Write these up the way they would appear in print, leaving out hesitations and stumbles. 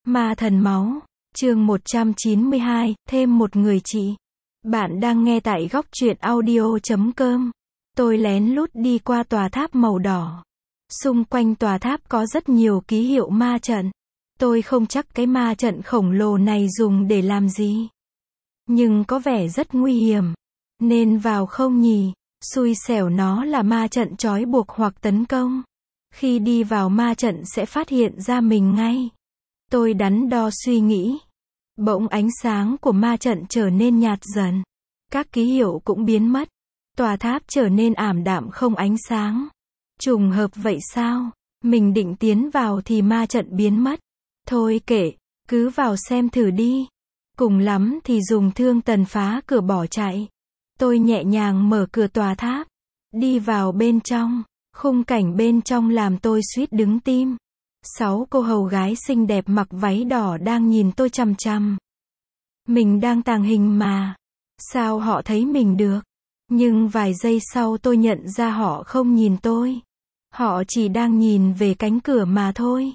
Ma thần máu, chương 192, thêm một người chị. Bạn đang nghe tại góc truyện audio.com. Tôi lén lút đi qua tòa tháp màu đỏ. Xung quanh tòa tháp có rất nhiều ký hiệu ma trận. Tôi không chắc cái ma trận khổng lồ này dùng để làm gì. Nhưng có vẻ rất nguy hiểm. Nên vào không nhỉ? Xui xẻo nó là ma trận trói buộc hoặc tấn công. Khi đi vào ma trận sẽ phát hiện ra mình ngay. Tôi đắn đo suy nghĩ. Bỗng ánh sáng của ma trận trở nên nhạt dần. Các ký hiệu cũng biến mất. Tòa tháp trở nên ảm đạm không ánh sáng. Trùng hợp vậy sao? Mình định tiến vào thì ma trận biến mất. Thôi kệ, cứ vào xem thử đi. Cùng lắm thì dùng thương tần phá cửa bỏ chạy. Tôi nhẹ nhàng mở cửa tòa tháp. Đi vào bên trong. Khung cảnh bên trong làm tôi suýt đứng tim. 6 cô hầu gái xinh đẹp mặc váy đỏ đang nhìn tôi chằm chằm. Mình đang tàng hình mà. Sao họ thấy mình được? Nhưng vài giây sau tôi nhận ra họ không nhìn tôi. Họ chỉ đang nhìn về cánh cửa mà thôi.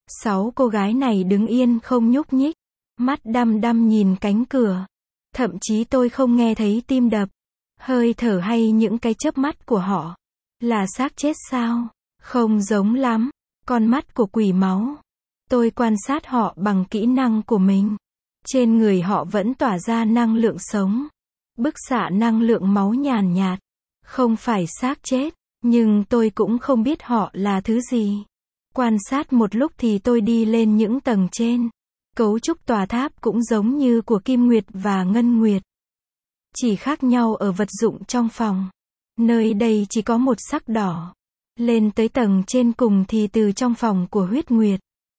6 cô gái này đứng yên không nhúc nhích. Mắt đăm đăm nhìn cánh cửa. Thậm chí tôi không nghe thấy tim đập, hơi thở hay những cái chớp mắt của họ. Là xác chết sao? Không giống lắm. Con mắt của quỷ máu. Tôi quan sát họ bằng kỹ năng của mình. Trên người họ vẫn tỏa ra năng lượng sống. Bức xạ năng lượng máu nhàn nhạt. Không phải xác chết. Nhưng tôi cũng không biết họ là thứ gì. Quan sát một lúc thì tôi đi lên những tầng trên. Cấu trúc tòa tháp cũng giống như của Kim Nguyệt và Ngân Nguyệt. Chỉ khác nhau ở vật dụng trong phòng. Nơi đây chỉ có một sắc đỏ. Lên tới tầng trên cùng thì từ trong phòng của Huyết Nguyệt.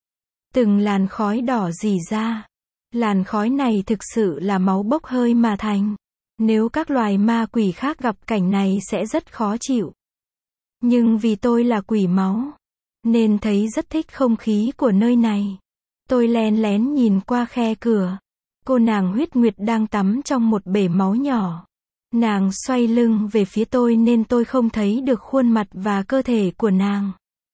Từng làn khói đỏ rỉ ra. Làn khói này thực sự là máu bốc hơi mà thành. Nếu các loài ma quỷ khác gặp cảnh này sẽ rất khó chịu. Nhưng vì tôi là quỷ máu, nên thấy rất thích không khí của nơi này. Tôi len lén nhìn qua khe cửa. Cô nàng Huyết Nguyệt đang tắm trong một bể máu nhỏ. Nàng xoay lưng về phía tôi nên tôi không thấy được khuôn mặt và cơ thể của nàng.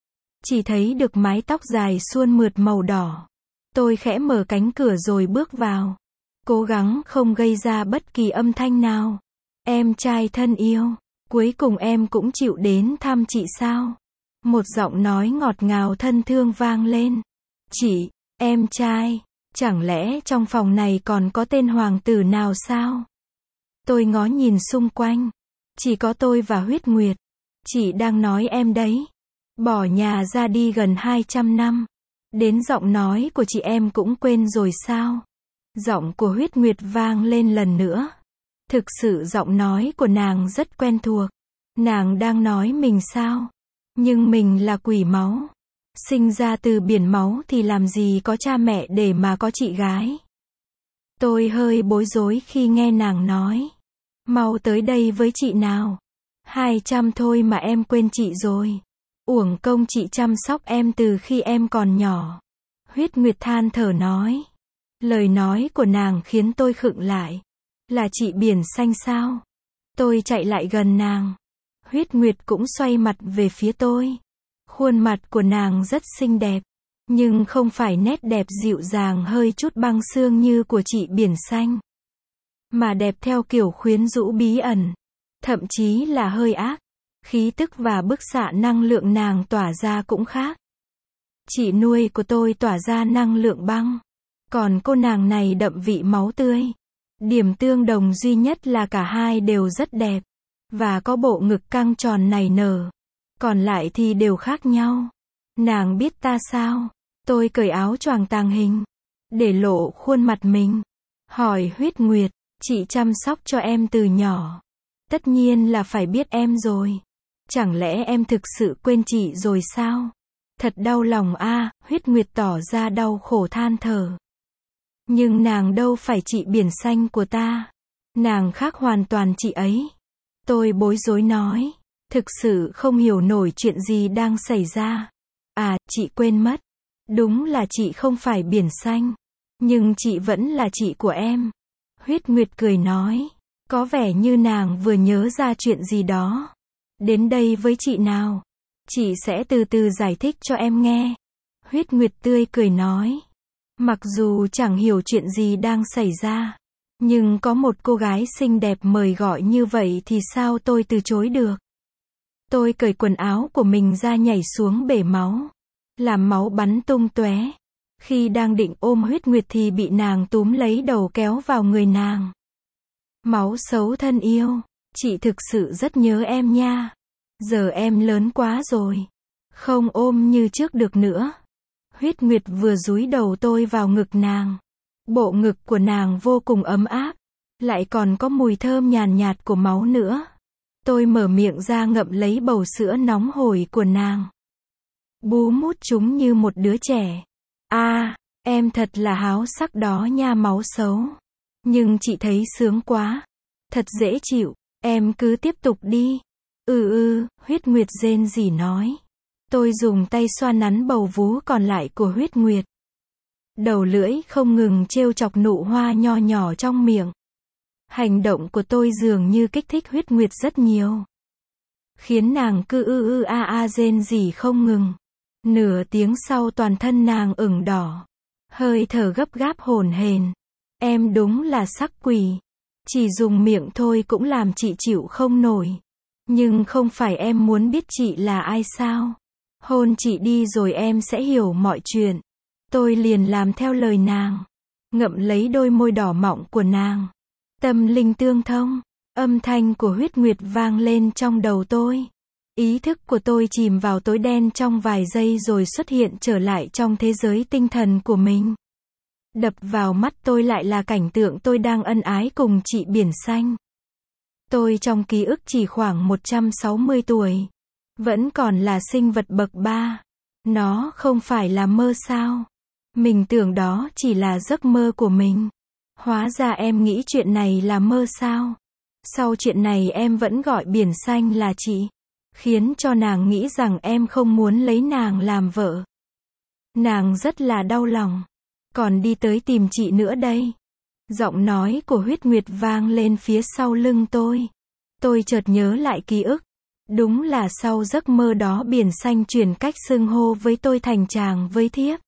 Chỉ thấy được mái tóc dài suôn mượt màu đỏ. Tôi khẽ mở cánh cửa rồi bước vào. Cố gắng không gây ra bất kỳ âm thanh nào. Em trai thân yêu, cuối cùng em cũng chịu đến thăm chị sao? Một giọng nói ngọt ngào thân thương vang lên. Chị, em trai, chẳng lẽ trong phòng này còn có tên hoàng tử nào sao? Tôi ngó nhìn xung quanh. Chỉ có tôi và Huyết Nguyệt. Chị đang nói em đấy. Bỏ nhà ra đi gần 200 năm. Đến giọng nói của chị em cũng quên rồi sao? Giọng của Huyết Nguyệt vang lên lần nữa. Thực sự giọng nói của nàng rất quen thuộc. Nàng đang nói mình sao? Nhưng mình là quỷ máu. Sinh ra từ biển máu thì làm gì có cha mẹ để mà có chị gái. Tôi hơi bối rối khi nghe nàng nói. Mau tới đây với chị nào. 200 thôi mà em quên chị rồi. Uổng công chị chăm sóc em từ khi em còn nhỏ. Huyết Nguyệt than thở nói. Lời nói của nàng khiến tôi khựng lại. Là chị biển xanh sao? Tôi chạy lại gần nàng. Huyết Nguyệt cũng xoay mặt về phía tôi. Khuôn mặt của nàng rất xinh đẹp. Nhưng không phải nét đẹp dịu dàng hơi chút băng xương như của chị biển xanh. Mà đẹp theo kiểu khuyến rũ bí ẩn. Thậm chí là hơi ác. Khí tức và bức xạ năng lượng nàng tỏa ra cũng khác. Chị nuôi của tôi tỏa ra năng lượng băng. Còn cô nàng này đậm vị máu tươi. Điểm tương đồng duy nhất là cả hai đều rất đẹp. Và có bộ ngực căng tròn nảy nở. Còn lại thì đều khác nhau. Nàng biết ta sao? Tôi cởi áo choàng tàng hình. Để lộ khuôn mặt mình. Hỏi Huyết Nguyệt. Chị chăm sóc cho em từ nhỏ. Tất nhiên là phải biết em rồi. Chẳng lẽ em thực sự quên chị rồi sao? Thật đau lòng a. Huyết Nguyệt tỏ ra đau khổ than thở. Nhưng nàng đâu phải chị biển xanh của ta. Nàng khác hoàn toàn chị ấy. Tôi bối rối nói. Thực sự không hiểu nổi chuyện gì đang xảy ra. À, chị quên mất. Đúng là chị không phải biển xanh. Nhưng chị vẫn là chị của em. Huyết Nguyệt cười nói. Có vẻ như nàng vừa nhớ ra chuyện gì đó. Đến đây với chị nào. Chị sẽ từ từ giải thích cho em nghe. Huyết Nguyệt tươi cười nói. Mặc dù chẳng hiểu chuyện gì đang xảy ra, nhưng có một cô gái xinh đẹp mời gọi như vậy thì sao tôi từ chối được. Tôi cởi quần áo của mình ra nhảy xuống bể máu, làm máu bắn tung tóe. Khi đang định ôm Huyết Nguyệt thì bị nàng túm lấy đầu kéo vào người nàng. Máu xấu thân yêu, chị thực sự rất nhớ em nha. Giờ em lớn quá rồi, không ôm như trước được nữa. Huyết Nguyệt vừa dúi đầu tôi vào ngực nàng. Bộ ngực của nàng vô cùng ấm áp, lại còn có mùi thơm nhàn nhạt của máu nữa. Tôi mở miệng ra ngậm lấy bầu sữa nóng hổi của nàng. Bú mút chúng như một đứa trẻ. Em thật là háo sắc đó nha máu xấu. Nhưng chị thấy sướng quá. Thật dễ chịu, em cứ tiếp tục đi. Huyết Nguyệt rên rỉ nói. Tôi dùng tay xoa nắn bầu vú còn lại của Huyết Nguyệt. Đầu lưỡi không ngừng trêu chọc nụ hoa nho nhỏ trong miệng. Hành động của tôi dường như kích thích Huyết Nguyệt rất nhiều, khiến nàng cứ rên rỉ không ngừng. Nửa tiếng sau toàn thân nàng ửng đỏ, hơi thở gấp gáp hổn hển. Em đúng là sắc quỷ. Chỉ dùng miệng thôi cũng làm chị chịu không nổi. Nhưng không phải em muốn biết chị là ai sao? Hôn chị đi rồi em sẽ hiểu mọi chuyện. Tôi liền làm theo lời nàng, ngậm lấy đôi môi đỏ mọng của nàng. Tâm linh tương thông, âm thanh của Huyết Nguyệt vang lên trong đầu tôi. Ý thức của tôi chìm vào tối đen trong vài giây rồi xuất hiện trở lại trong thế giới tinh thần của mình. Đập vào mắt tôi lại là cảnh tượng tôi đang ân ái cùng chị Biển Xanh. Tôi trong ký ức chỉ khoảng 160 tuổi. Vẫn còn là sinh vật bậc 3. Nó không phải là mơ sao? Mình tưởng đó chỉ là giấc mơ của mình. Hóa ra em nghĩ chuyện này là mơ sao? Sau chuyện này em vẫn gọi Biển Xanh là chị, khiến cho nàng nghĩ rằng em không muốn lấy nàng làm vợ. Nàng rất là đau lòng, còn đi tới tìm chị nữa đây. Giọng nói của Huyết Nguyệt vang lên phía sau lưng tôi. Tôi chợt nhớ lại ký ức. Đúng là sau giấc mơ đó Biển Xanh chuyển cách xưng hô với tôi thành chàng với thiếp.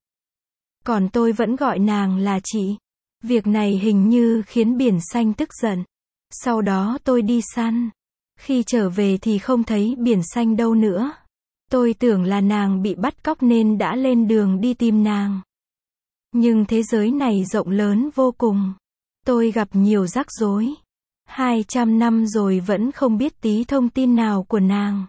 Còn tôi vẫn gọi nàng là chị. Việc này hình như khiến Biển Xanh tức giận. Sau đó tôi đi săn. Khi trở về thì không thấy Biển Xanh đâu nữa. Tôi tưởng là nàng bị bắt cóc nên đã lên đường đi tìm nàng. Nhưng thế giới này rộng lớn vô cùng. Tôi gặp nhiều rắc rối. 200 năm rồi vẫn không biết tí thông tin nào của nàng.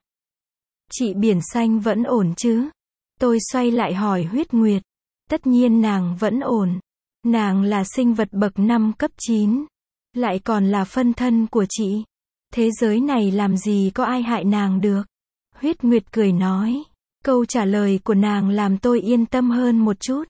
Chị Biển Xanh vẫn ổn chứ? Tôi xoay lại hỏi Huyết Nguyệt. Tất nhiên nàng vẫn ổn. Nàng là sinh vật bậc 5 cấp 9. Lại còn là phân thân của chị. Thế giới này làm gì có ai hại nàng được? Huyết Nguyệt cười nói. Câu trả lời của nàng làm tôi yên tâm hơn một chút.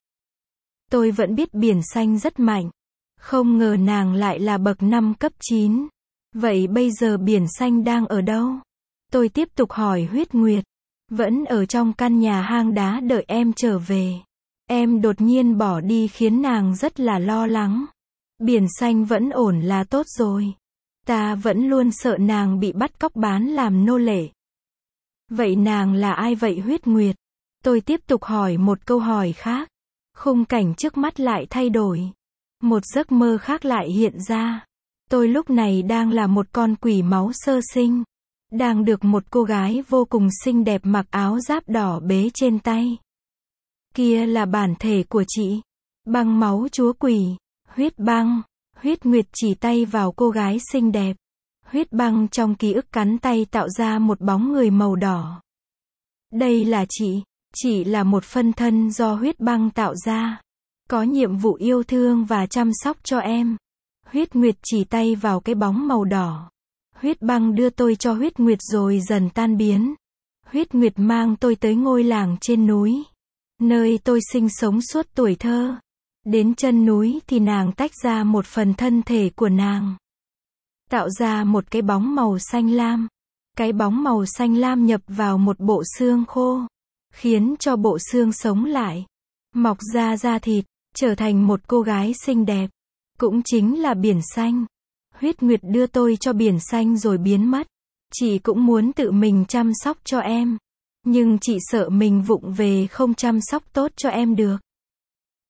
Tôi vẫn biết Biển Xanh rất mạnh. Không ngờ nàng lại là bậc 5 cấp 9. Vậy bây giờ Biển Xanh đang ở đâu? Tôi tiếp tục hỏi Huyết Nguyệt. Vẫn ở trong căn nhà hang đá đợi em trở về. Em đột nhiên bỏ đi khiến nàng rất là lo lắng. Biển Xanh vẫn ổn là tốt rồi. Ta vẫn luôn sợ nàng bị bắt cóc bán làm nô lệ. Vậy nàng là ai vậy Huyết Nguyệt? Tôi tiếp tục hỏi một câu hỏi khác. Khung cảnh trước mắt lại thay đổi. Một giấc mơ khác lại hiện ra. Tôi lúc này đang là một con quỷ máu sơ sinh. Đang được một cô gái vô cùng xinh đẹp mặc áo giáp đỏ bế trên tay. Kia là bản thể của chị. Băng máu chúa quỷ. Huyết băng. Huyết Nguyệt chỉ tay vào cô gái xinh đẹp. Huyết băng trong ký ức cắn tay tạo ra một bóng người màu đỏ. Đây là chị. Chị là một phân thân do huyết băng tạo ra. Có nhiệm vụ yêu thương và chăm sóc cho em. Huyết Nguyệt chỉ tay vào cái bóng màu đỏ. Huyết băng đưa tôi cho Huyết Nguyệt rồi dần tan biến. Huyết Nguyệt mang tôi tới ngôi làng trên núi, nơi tôi sinh sống suốt tuổi thơ. Đến chân núi thì nàng tách ra một phần thân thể của nàng, tạo ra một cái bóng màu xanh lam. Cái bóng màu xanh lam nhập vào một bộ xương khô, khiến cho bộ xương sống lại, mọc ra da thịt, trở thành một cô gái xinh đẹp. Cũng chính là Biển Xanh. Huyết Nguyệt đưa tôi cho Biển Xanh rồi biến mất. Chị cũng muốn tự mình chăm sóc cho em. Nhưng chị sợ mình vụng về không chăm sóc tốt cho em được.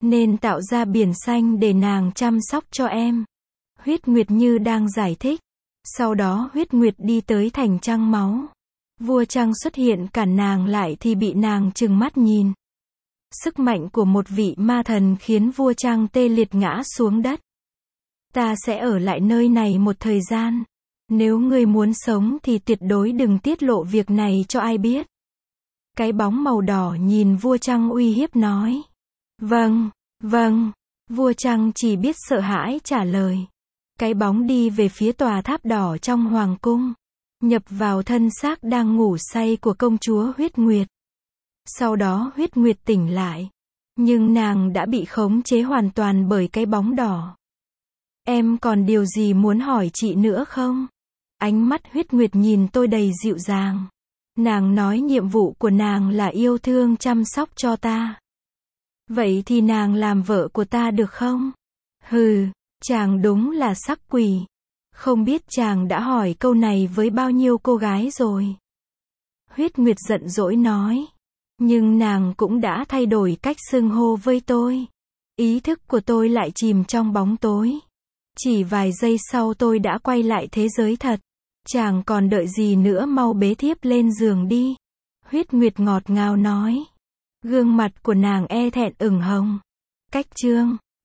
nên tạo ra biển xanh để nàng chăm sóc cho em. Huyết Nguyệt như đang giải thích. Sau đó Huyết Nguyệt đi tới thành trăng máu. Vua trăng xuất hiện cản nàng lại thì bị nàng trừng mắt nhìn. Sức mạnh của một vị ma thần khiến vua trăng tê liệt ngã xuống đất. Ta sẽ ở lại nơi này một thời gian. Nếu ngươi muốn sống thì tuyệt đối đừng tiết lộ việc này cho ai biết. Cái bóng màu đỏ nhìn vua trăng uy hiếp nói. Vâng, vâng. Vua trăng chỉ biết sợ hãi trả lời. Cái bóng đi về phía tòa tháp đỏ trong hoàng cung. Nhập vào thân xác đang ngủ say của công chúa Huyết Nguyệt. Sau đó Huyết Nguyệt tỉnh lại. Nhưng nàng đã bị khống chế hoàn toàn bởi cái bóng đỏ. Em còn điều gì muốn hỏi chị nữa không? Ánh mắt Huyết Nguyệt nhìn tôi đầy dịu dàng. Nàng nói nhiệm vụ của nàng là yêu thương chăm sóc cho ta. Vậy thì nàng làm vợ của ta được không? Hừ, chàng đúng là sắc quỷ. Không biết chàng đã hỏi câu này với bao nhiêu cô gái rồi. Huyết Nguyệt giận dỗi nói. Nhưng nàng cũng đã thay đổi cách xưng hô với tôi. Ý thức của tôi lại chìm trong bóng tối. Chỉ vài giây sau tôi đã quay lại thế giới thật. Chàng còn đợi gì nữa, mau bế thiếp lên giường đi. Huyết Nguyệt ngọt ngào nói. Gương mặt của nàng e thẹn ửng hồng. Cách chương